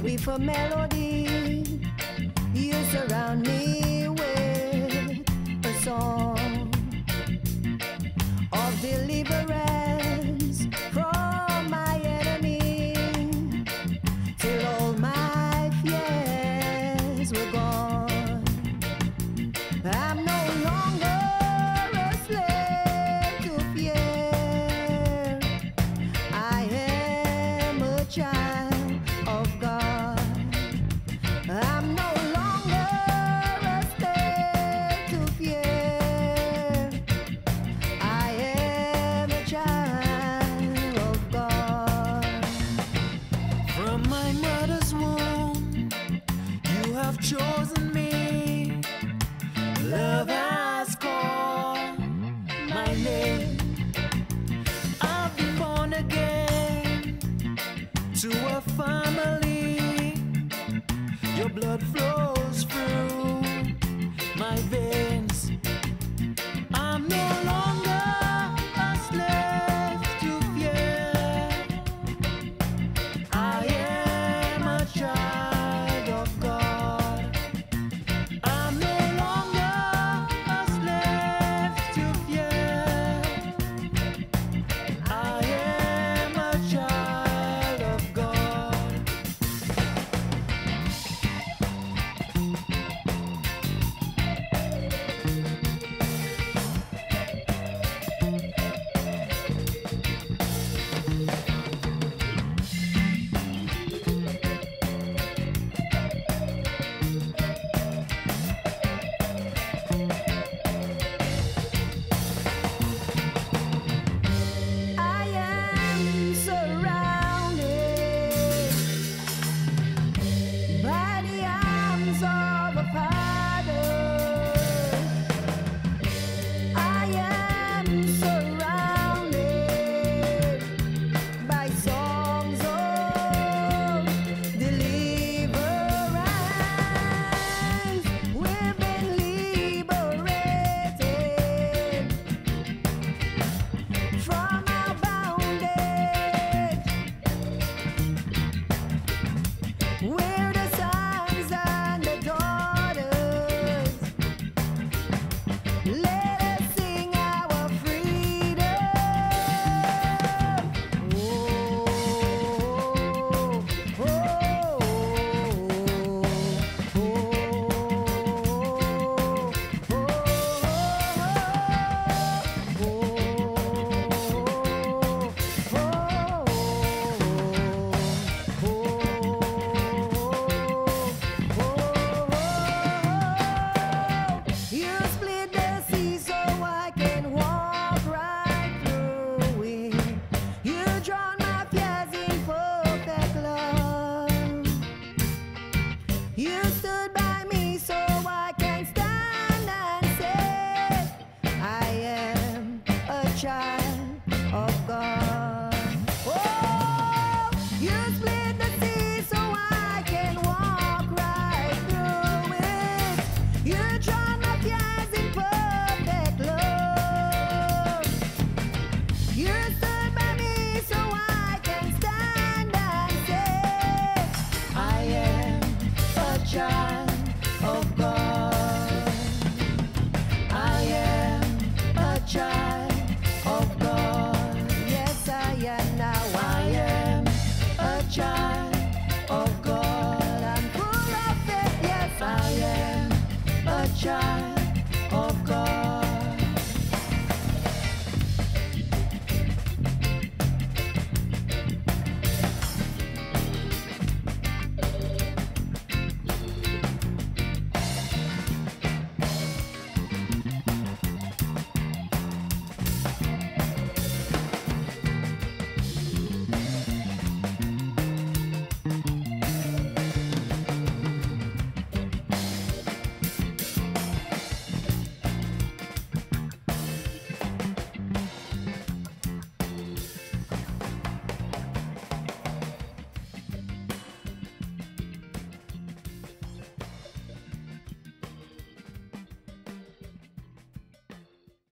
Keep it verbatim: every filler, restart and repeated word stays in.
with a melody. You surround me with a song of deliverance from my enemy, till all my fears were gone. I'm no longer a slave to fear. I am a child of God. I'm no longer a slave to fear. I am a child of God. From my mother's womb, you have chosen me. Love has called my name. I've been born again to a family. Your blood flows through my veins. I'm no longer a slave to fear. I am a child of God. I'm no longer a slave to fear. I am a child of God. I am surrounded by the arms of a Father. I am surrounded by songs of deliverance. We've been liberated from our bondage. We're the sons and the daughters. Let us sing our freedom. Oh, oh, you split the sea so I can walk right through it. You drown my fears in perfect love. You stood by me so I can stand and say, I am a child of God. Oh, you split the sea so I can walk right through it. You drown my fears in perfect love. You stood by me so I can stand and say, I am a child